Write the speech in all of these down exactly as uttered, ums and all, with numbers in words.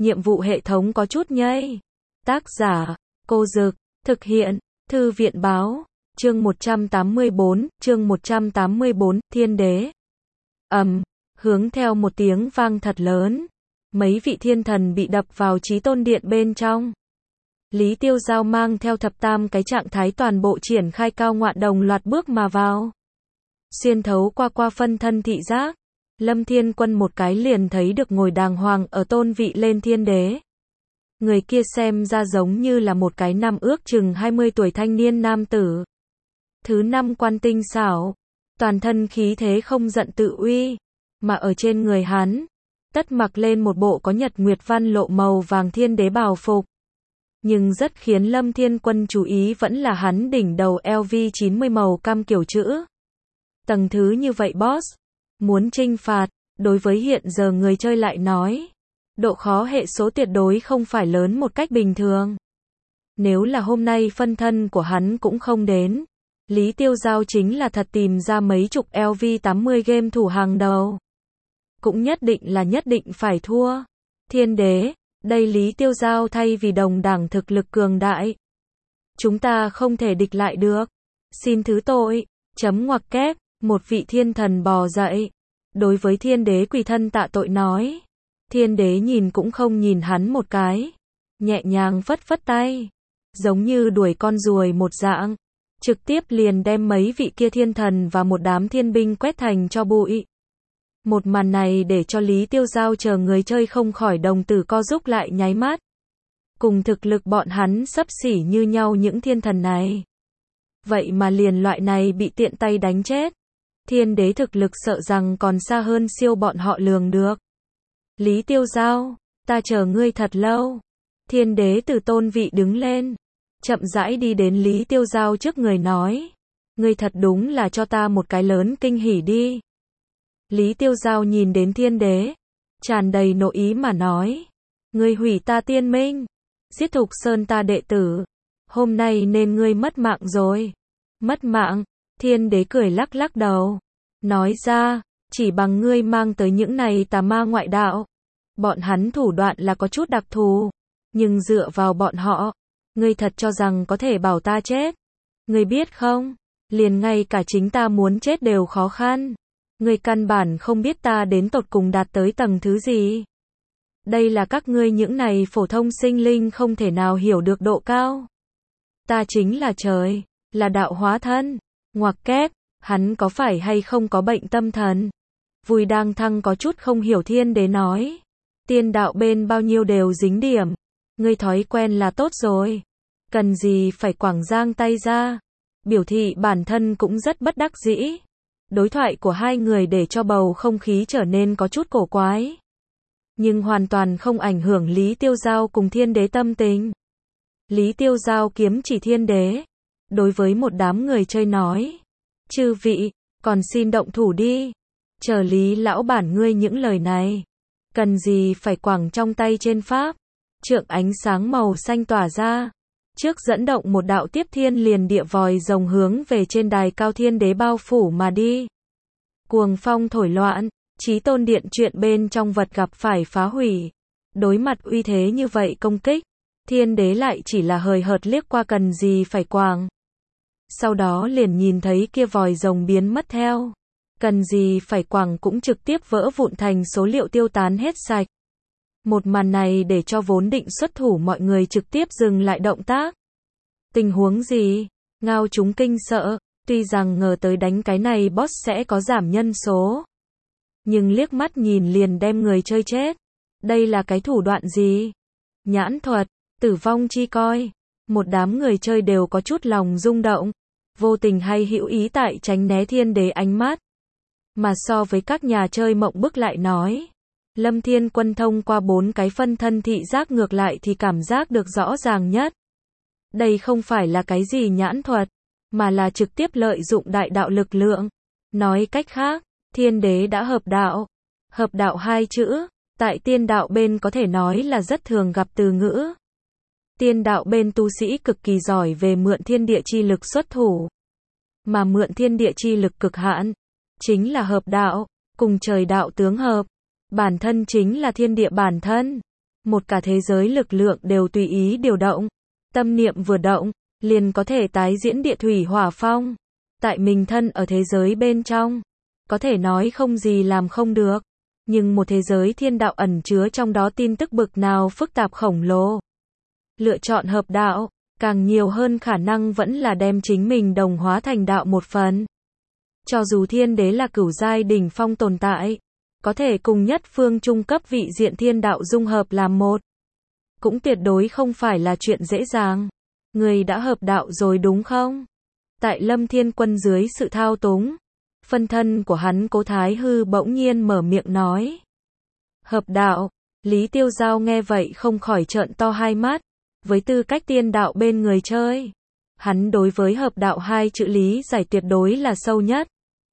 nhiệm vụ hệ thống có chút nhây. Tác giả, Cô Dực, thực hiện, Thư viện báo, chương một trăm tám mươi bốn, chương một trăm tám mươi bốn, Thiên Đế. Ầm, hướng theo một tiếng vang thật lớn, mấy vị thiên thần bị đập vào Chí Tôn Điện bên trong. Lý Tiêu Giao mang theo thập tam cái trạng thái toàn bộ triển khai cao ngoạn đồng loạt bước mà vào. Xuyên thấu qua qua phân thân thị giác, Lâm Thiên Quân một cái liền thấy được ngồi đàng hoàng ở tôn vị lên thiên đế. Người kia xem ra giống như là một cái năm ước chừng hai mươi tuổi thanh niên nam tử. Thứ năm quan tinh xảo, toàn thân khí thế không giận tự uy, mà ở trên người hắn, tất mặc lên một bộ có nhật nguyệt văn lộ màu vàng thiên đế bào phục. Nhưng rất khiến Lâm Thiên Quân chú ý vẫn là hắn đỉnh đầu L V chín mươi màu cam kiểu chữ. Tầng thứ như vậy boss, muốn trinh phạt, đối với hiện giờ người chơi lại nói, độ khó hệ số tuyệt đối không phải lớn một cách bình thường. Nếu là hôm nay phân thân của hắn cũng không đến, Lý Tiêu Giao chính là thật tìm ra mấy chục L V tám mươi game thủ hàng đầu. Cũng nhất định là nhất định phải thua. Thiên đế, đây Lý Tiêu Giao thay vì đồng đẳng thực lực cường đại. Chúng ta không thể địch lại được. Xin thứ tội, chấm ngoặc kép, một vị thiên thần bò dậy. Đối với thiên đế quỳ thân tạ tội nói. Thiên đế nhìn cũng không nhìn hắn một cái. Nhẹ nhàng phất phất tay. Giống như đuổi con ruồi một dạng. Trực tiếp liền đem mấy vị kia thiên thần và một đám thiên binh quét thành cho bụi. Một màn này để cho Lý Tiêu Giao chờ người chơi không khỏi đồng tử co rúm lại nháy mắt. Cùng thực lực bọn hắn xấp xỉ như nhau những thiên thần này. Vậy mà liền loại này bị tiện tay đánh chết. Thiên đế thực lực sợ rằng còn xa hơn siêu bọn họ lường được. Lý Tiêu Giao, ta chờ ngươi thật lâu. Thiên đế từ tôn vị đứng lên, chậm rãi đi đến Lý Tiêu Giao trước người nói. Ngươi thật đúng là cho ta một cái lớn kinh hỉ đi. Lý Tiêu Giao nhìn đến thiên đế, tràn đầy nội ý mà nói. Ngươi hủy ta tiên minh, giết Thục Sơn ta đệ tử. Hôm nay nên ngươi mất mạng rồi. Mất mạng, thiên đế cười lắc lắc đầu. Nói ra, chỉ bằng ngươi mang tới những này tà ma ngoại đạo. Bọn hắn thủ đoạn là có chút đặc thù. Nhưng dựa vào bọn họ, ngươi thật cho rằng có thể bảo ta chết. Ngươi biết không, liền ngay cả chính ta muốn chết đều khó khăn. Ngươi căn bản không biết ta đến tột cùng đạt tới tầng thứ gì. Đây là các ngươi những này phổ thông sinh linh không thể nào hiểu được độ cao. Ta chính là trời, là đạo hóa thân. Ngoặc kép, hắn có phải hay không có bệnh tâm thần? Vui đang thăng có chút không hiểu thiên đế nói. Tiên đạo bên bao nhiêu đều dính điểm. Ngươi thói quen là tốt rồi. Cần gì phải quảng giang tay ra. Biểu thị bản thân cũng rất bất đắc dĩ. Đối thoại của hai người để cho bầu không khí trở nên có chút cổ quái. Nhưng hoàn toàn không ảnh hưởng Lý Tiêu Giao cùng thiên đế tâm tình. Lý Tiêu Giao kiếm chỉ thiên đế. Đối với một đám người chơi nói. Chư vị, còn xin động thủ đi. Chờ Lý lão bản ngươi những lời này. Cần gì phải quẳng trong tay trên pháp. Trượng ánh sáng màu xanh tỏa ra. Trước dẫn động một đạo tiếp thiên liền địa vòi rồng hướng về trên đài cao thiên đế bao phủ mà đi. Cuồng phong thổi loạn, Chí Tôn Điện chuyện bên trong vật gặp phải phá hủy. Đối mặt uy thế như vậy công kích, thiên đế lại chỉ là hời hợt liếc qua cần gì phải quàng. Sau đó liền nhìn thấy kia vòi rồng biến mất theo. Cần gì phải quàng cũng trực tiếp vỡ vụn thành số liệu tiêu tán hết sạch. Một màn này để cho vốn định xuất thủ mọi người trực tiếp dừng lại động tác. Tình huống gì? Ngao chúng kinh sợ, tuy rằng ngờ tới đánh cái này boss sẽ có giảm nhân số. Nhưng liếc mắt nhìn liền đem người chơi chết. Đây là cái thủ đoạn gì? Nhãn thuật, tử vong chi coi. Một đám người chơi đều có chút lòng rung động. Vô tình hay hữu ý tại tránh né thiên đế ánh mắt. Mà so với các nhà chơi mộng bức lại nói. Lâm Thiên Quân thông qua bốn cái phân thân thị giác ngược lại thì cảm giác được rõ ràng nhất. Đây không phải là cái gì nhãn thuật, mà là trực tiếp lợi dụng đại đạo lực lượng. Nói cách khác, thiên đế đã hợp đạo. Hợp đạo hai chữ, tại tiên đạo bên có thể nói là rất thường gặp từ ngữ. Tiên đạo bên tu sĩ cực kỳ giỏi về mượn thiên địa chi lực xuất thủ. Mà mượn thiên địa chi lực cực hạn, chính là hợp đạo, cùng trời đạo tướng hợp. Bản thân chính là thiên địa bản thân. một cả thế giới lực lượng đều tùy ý điều động. Tâm niệm vừa động, liền có thể tái diễn địa thủy hỏa phong. Tại mình thân ở thế giới bên trong, có thể nói không gì làm không được. Nhưng một thế giới thiên đạo ẩn chứa trong đó tin tức bực nào phức tạp khổng lồ. Lựa chọn hợp đạo, càng nhiều hơn khả năng vẫn là đem chính mình đồng hóa thành đạo một phần. Cho dù thiên đế là cửu giai đỉnh phong tồn tại, có thể cùng nhất phương trung cấp vị diện thiên đạo dung hợp làm một, cũng tuyệt đối không phải là chuyện dễ dàng. Người đã hợp đạo rồi đúng không? Tại Lâm Thiên Quân dưới sự thao túng, phân thân của hắn Cố Thái Hư bỗng nhiên mở miệng nói. Hợp đạo, Lý Tiêu Giao nghe vậy không khỏi trợn to hai mắt, với tư cách tiên đạo bên người chơi. Hắn đối với hợp đạo hai chữ lý giải tuyệt đối là sâu nhất.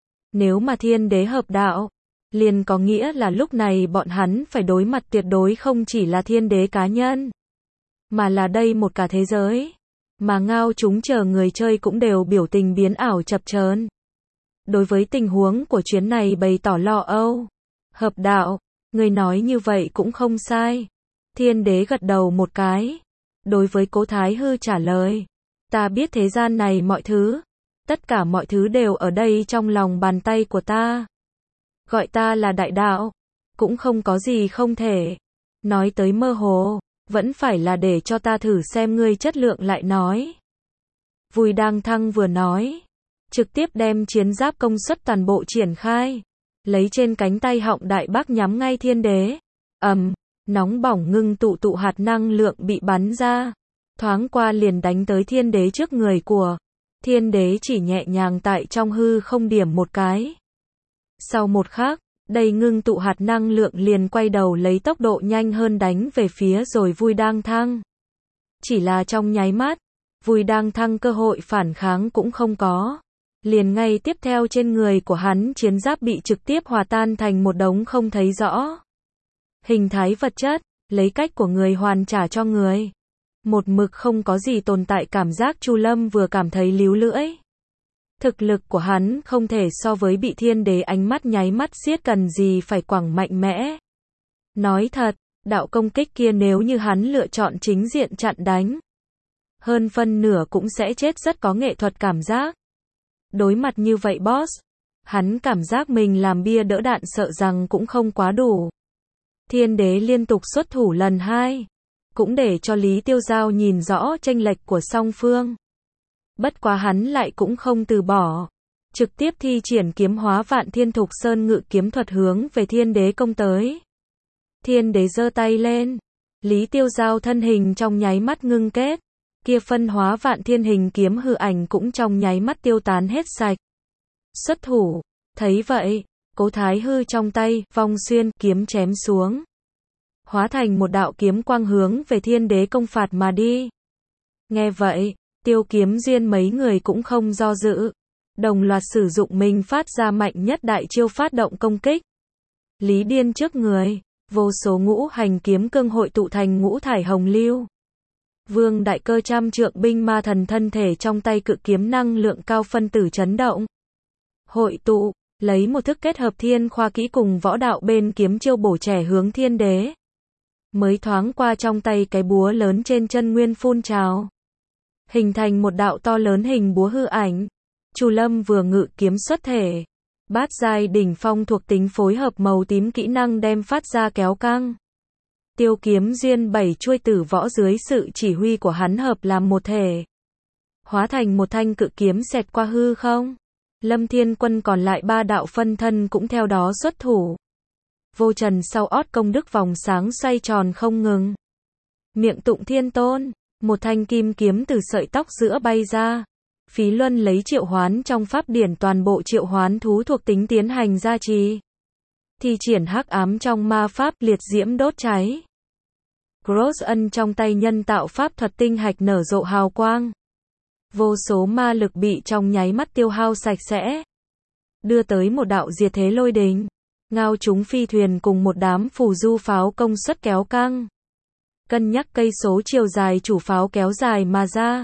Nếu mà thiên đế hợp đạo, liền có nghĩa là lúc này bọn hắn phải đối mặt tuyệt đối không chỉ là thiên đế cá nhân, mà là đây một cả thế giới. Mà ngao chúng chờ người chơi cũng đều biểu tình biến ảo chập chờn. Đối với tình huống của chuyến này bày tỏ lo âu. Hợp đạo, người nói như vậy cũng không sai. Thiên đế gật đầu một cái. Đối với Cố Thái Hư trả lời. Ta biết thế gian này mọi thứ. Tất cả mọi thứ đều ở đây trong lòng bàn tay của ta. Gọi ta là đại đạo. Cũng không có gì không thể. Nói tới mơ hồ, vẫn phải là để cho ta thử xem ngươi chất lượng lại nói. Vui đang thăng vừa nói. Trực tiếp đem chiến giáp công suất toàn bộ triển khai. Lấy trên cánh tay họng đại bác nhắm ngay thiên đế. Ầm, nóng bỏng ngưng tụ tụ hạt năng lượng bị bắn ra. Thoáng qua liền đánh tới thiên đế trước người của. Thiên đế chỉ nhẹ nhàng tại trong hư không điểm một cái. Sau một khắc, đây ngưng tụ hạt năng lượng liền quay đầu lấy tốc độ nhanh hơn đánh về phía rồi Vui đang thăng. Chỉ là trong nháy mắt, Vui đang thăng cơ hội phản kháng cũng không có. Liền ngay tiếp theo trên người của hắn chiến giáp bị trực tiếp hòa tan thành một đống không thấy rõ. Hình thái vật chất, lấy cách của người hoàn trả cho người. Một mực không có gì tồn tại cảm giác Chu Lâm vừa cảm thấy líu lưỡi. Thực lực của hắn không thể so với bị thiên đế ánh mắt nháy mắt xiết cần gì phải quẳng mạnh mẽ. Nói thật, đạo công kích kia nếu như hắn lựa chọn chính diện chặn đánh, hơn phân nửa cũng sẽ chết rất có nghệ thuật cảm giác. Đối mặt như vậy boss, hắn cảm giác mình làm bia đỡ đạn sợ rằng cũng không quá đủ. Thiên đế liên tục xuất thủ lần hai, cũng để cho Lý Tiêu Giao nhìn rõ chênh lệch của song phương. Bất quá hắn lại cũng không từ bỏ, trực tiếp thi triển kiếm hóa vạn thiên thục sơn ngự kiếm thuật hướng về thiên đế công tới. Thiên đế giơ tay lên, Lý Tiêu Giao thân hình trong nháy mắt ngưng kết, kia phân hóa vạn thiên hình kiếm hư ảnh cũng trong nháy mắt tiêu tán hết sạch. Xuất thủ, thấy vậy, Cố Thái Hư trong tay, vong xuyên, kiếm chém xuống. Hóa thành một đạo kiếm quang hướng về thiên đế công phạt mà đi. Nghe vậy, Tiêu Kiếm Duyên mấy người cũng không do dự. Đồng loạt sử dụng mình phát ra mạnh nhất đại chiêu phát động công kích. Lý Điên trước người, vô số ngũ hành kiếm cương hội tụ thành ngũ thải hồng lưu. Vương đại cơ trăm trượng binh ma thần thân thể trong tay cự kiếm năng lượng cao phân tử chấn động. Hội tụ, lấy một thức kết hợp thiên khoa kỹ cùng võ đạo bên kiếm chiêu bổ trẻ hướng thiên đế. Mới thoáng qua trong tay cái búa lớn trên chân nguyên phun trào. Hình thành một đạo to lớn hình búa hư ảnh. Chu Lâm vừa ngự kiếm xuất thể. Bát giai đỉnh phong thuộc tính phối hợp màu tím kỹ năng đem phát ra kéo căng. Tiêu Kiếm Duyên bảy chuôi tử võ dưới sự chỉ huy của hắn hợp làm một thể. Hóa thành một thanh cự kiếm xẹt qua hư không. Lâm Thiên Quân còn lại ba đạo phân thân cũng theo đó xuất thủ. Vô trần sau ót công đức vòng sáng xoay tròn không ngừng. Miệng tụng thiên tôn, một thanh kim kiếm từ sợi tóc giữa bay ra. Phí Luân lấy triệu hoán trong pháp điển toàn bộ triệu hoán thú thuộc tính tiến hành gia trì. Thi triển hắc ám trong ma pháp liệt diễm đốt cháy. Cross ân trong tay nhân tạo pháp thuật tinh hạch nở rộ hào quang. Vô số ma lực bị trong nháy mắt tiêu hao sạch sẽ. Đưa tới một đạo diệt thế lôi đình. Ngao chúng phi thuyền cùng một đám phù du pháo công suất kéo căng. Cân nhắc cây số chiều dài chủ pháo kéo dài mà ra.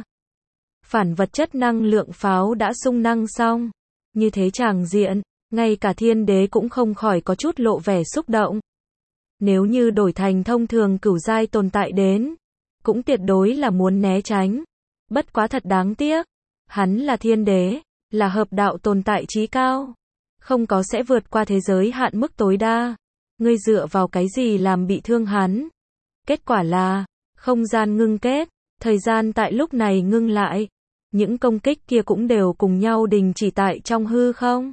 Phản vật chất năng lượng pháo đã xung năng xong. Như thế tràng diện, ngay cả thiên đế cũng không khỏi có chút lộ vẻ xúc động. Nếu như đổi thành thông thường cửu giai tồn tại đến, cũng tuyệt đối là muốn né tránh. Bất quá thật đáng tiếc. Hắn là thiên đế, là hợp đạo tồn tại chí cao. Không có sẽ vượt qua thế giới hạn mức tối đa. Ngươi dựa vào cái gì làm bị thương hắn? Kết quả là, không gian ngưng kết, thời gian tại lúc này ngưng lại. Những công kích kia cũng đều cùng nhau đình chỉ tại trong hư không.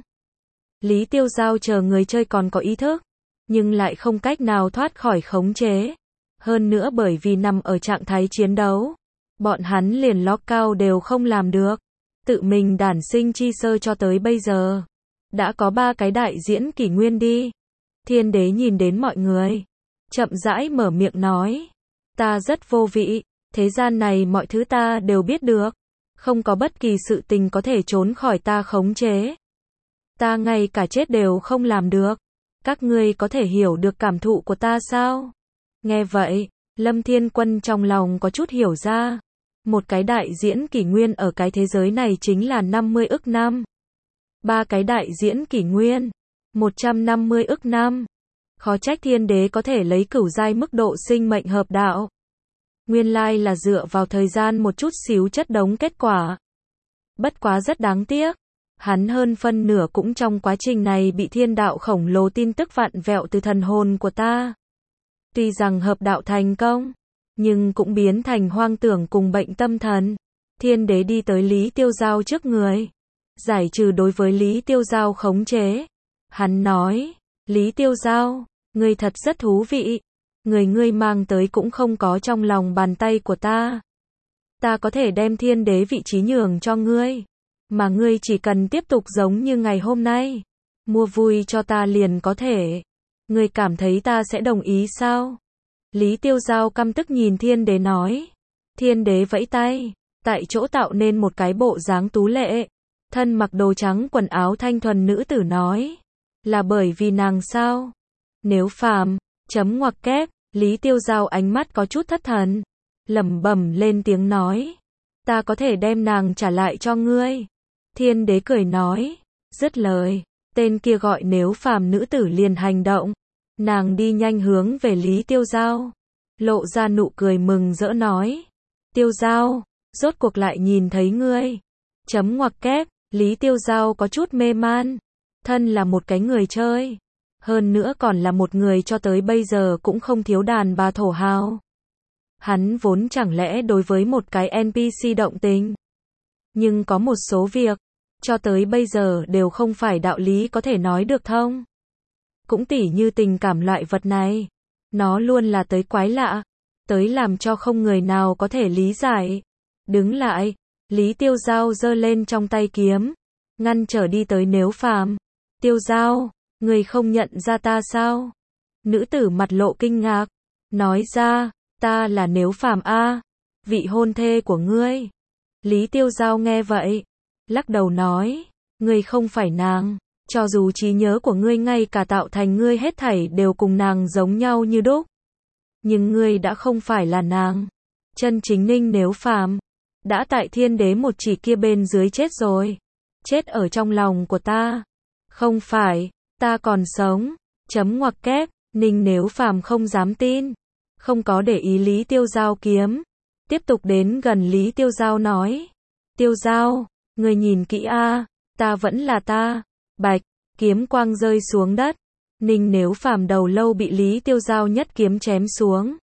Lý Tiêu Giao chờ người chơi còn có ý thức, nhưng lại không cách nào thoát khỏi khống chế. Hơn nữa bởi vì nằm ở trạng thái chiến đấu, bọn hắn liền lock cao đều không làm được. Tự mình đản sinh chi sơ cho tới bây giờ. Đã có ba cái đại diễn kỷ nguyên đi. Thiên đế nhìn đến mọi người. Chậm rãi mở miệng nói. Ta rất vô vị. Thế gian này mọi thứ ta đều biết được. Không có bất kỳ sự tình có thể trốn khỏi ta khống chế. Ta ngay cả chết đều không làm được. Các ngươi có thể hiểu được cảm thụ của ta sao? Nghe vậy, Lâm Thiên Quân trong lòng có chút hiểu ra. Một cái đại diễn kỷ nguyên ở cái thế giới này chính là năm mươi ức năm. Ba cái đại diễn kỷ nguyên, một trăm năm mươi ức năm. Khó trách thiên đế có thể lấy cửu giai mức độ sinh mệnh hợp đạo. Nguyên lai là dựa vào thời gian một chút xíu chất đống kết quả. Bất quá rất đáng tiếc. Hắn hơn phân nửa cũng trong quá trình này bị thiên đạo khổng lồ tin tức vặn vẹo từ thần hồn của ta. Tuy rằng hợp đạo thành công, nhưng cũng biến thành hoang tưởng cùng bệnh tâm thần. Thiên đế đi tới Lý Tiêu Giao trước người. Giải trừ đối với Lý Tiêu Giao khống chế. Hắn nói, Lý Tiêu Giao, ngươi thật rất thú vị. Người ngươi mang tới cũng không có trong lòng bàn tay của ta. Ta có thể đem thiên đế vị trí nhường cho ngươi. Mà ngươi chỉ cần tiếp tục giống như ngày hôm nay. Mua vui cho ta liền có thể. Ngươi cảm thấy ta sẽ đồng ý sao? Lý Tiêu Giao căm tức nhìn thiên đế nói. Thiên đế vẫy tay. Tại chỗ tạo nên một cái bộ dáng tú lệ. Thân mặc đồ trắng quần áo thanh thuần nữ tử nói. Là bởi vì nàng sao? Nếu phàm, chấm ngoặc kép, Lý Tiêu Giao ánh mắt có chút thất thần. Lẩm bẩm lên tiếng nói. Ta có thể đem nàng trả lại cho ngươi. Thiên đế cười nói. Dứt lời, tên kia gọi nếu phàm nữ tử liền hành động. Nàng đi nhanh hướng về Lý Tiêu Giao. Lộ ra nụ cười mừng rỡ nói. Tiêu Giao, rốt cuộc lại nhìn thấy ngươi. Chấm ngoặc kép, Lý Tiêu Giao có chút mê man. Thân là một cái người chơi. Hơn nữa còn là một người cho tới bây giờ cũng không thiếu đàn bà thổ hào. Hắn vốn chẳng lẽ đối với một cái en pê xê động tình. Nhưng có một số việc, cho tới bây giờ đều không phải đạo lý có thể nói được thông. Cũng tỉ như tình cảm loại vật này. Nó luôn là tới quái lạ. Tới làm cho không người nào có thể lý giải. Đứng lại, Lý Tiêu Giao giơ lên trong tay kiếm. Ngăn trở đi tới nếu phàm. Tiêu Giao, người không nhận ra ta sao? Nữ tử mặt lộ kinh ngạc. Nói ra, ta là nếu phàm a, vị hôn thê của ngươi. Lý Tiêu Giao nghe vậy. Lắc đầu nói. Ngươi không phải nàng. Cho dù trí nhớ của ngươi ngay cả tạo thành ngươi hết thảy đều cùng nàng giống nhau như đúc. Nhưng ngươi đã không phải là nàng. Chân chính Ninh nếu phàm. Đã tại thiên đế một chỉ kia bên dưới chết rồi. Chết ở trong lòng của ta. Không phải, ta còn sống. Chấm ngoặc kép, Ninh nếu phàm không dám tin. Không có để ý Lý Tiêu Giao kiếm. Tiếp tục đến gần Lý Tiêu Giao nói. Tiêu Giao, người nhìn kỹ a, ta vẫn là ta. Bạch, kiếm quang rơi xuống đất. Ninh nếu phàm đầu lâu bị Lý Tiêu Giao nhất kiếm chém xuống.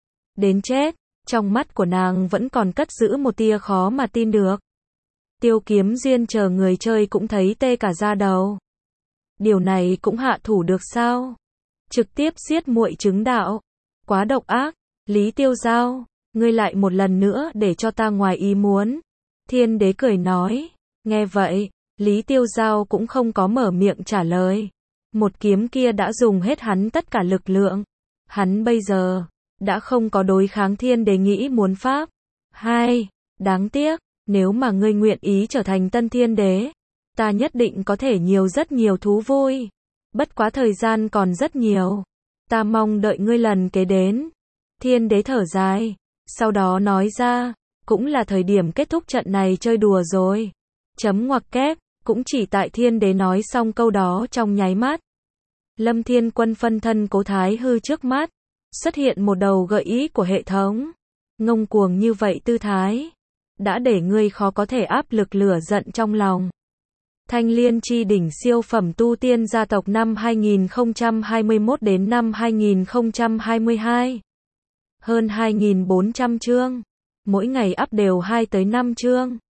Đến chết, trong mắt của nàng vẫn còn cất giữ một tia khó mà tin được. Tiêu kiếm duyên chờ người chơi cũng thấy tê cả da đầu. Điều này cũng hạ thủ được sao? Trực tiếp giết muội chứng đạo. Quá độc ác. Lý Tiêu Giao, ngươi lại một lần nữa để cho ta ngoài ý muốn. Thiên đế cười nói. Nghe vậy, Lý Tiêu Giao cũng không có mở miệng trả lời. Một kiếm kia đã dùng hết hắn tất cả lực lượng. Hắn bây giờ đã không có đối kháng thiên đế nghĩ muốn pháp. Hai, đáng tiếc, nếu mà ngươi nguyện ý trở thành tân thiên đế, ta nhất định có thể nhiều rất nhiều thú vui. Bất quá thời gian còn rất nhiều. Ta mong đợi ngươi lần kế đến. Thiên đế thở dài. Sau đó nói ra. Cũng là thời điểm kết thúc trận này chơi đùa rồi. Chấm ngoặc kép. Cũng chỉ tại thiên đế nói xong câu đó trong nháy mắt. Lâm Thiên Quân phân thân Cố Thái Hư trước mắt, xuất hiện một đầu gợi ý của hệ thống. Ngông cuồng như vậy tư thái, đã để ngươi khó có thể áp lực lửa giận trong lòng. Thanh Liên chi đỉnh siêu phẩm tu tiên gia tộc năm hai nghìn không trăm hai mươi mốt đến năm hai nghìn không trăm hai mươi hai. Hơn hai nghìn bốn trăm chương. Mỗi ngày up đều hai tới năm chương.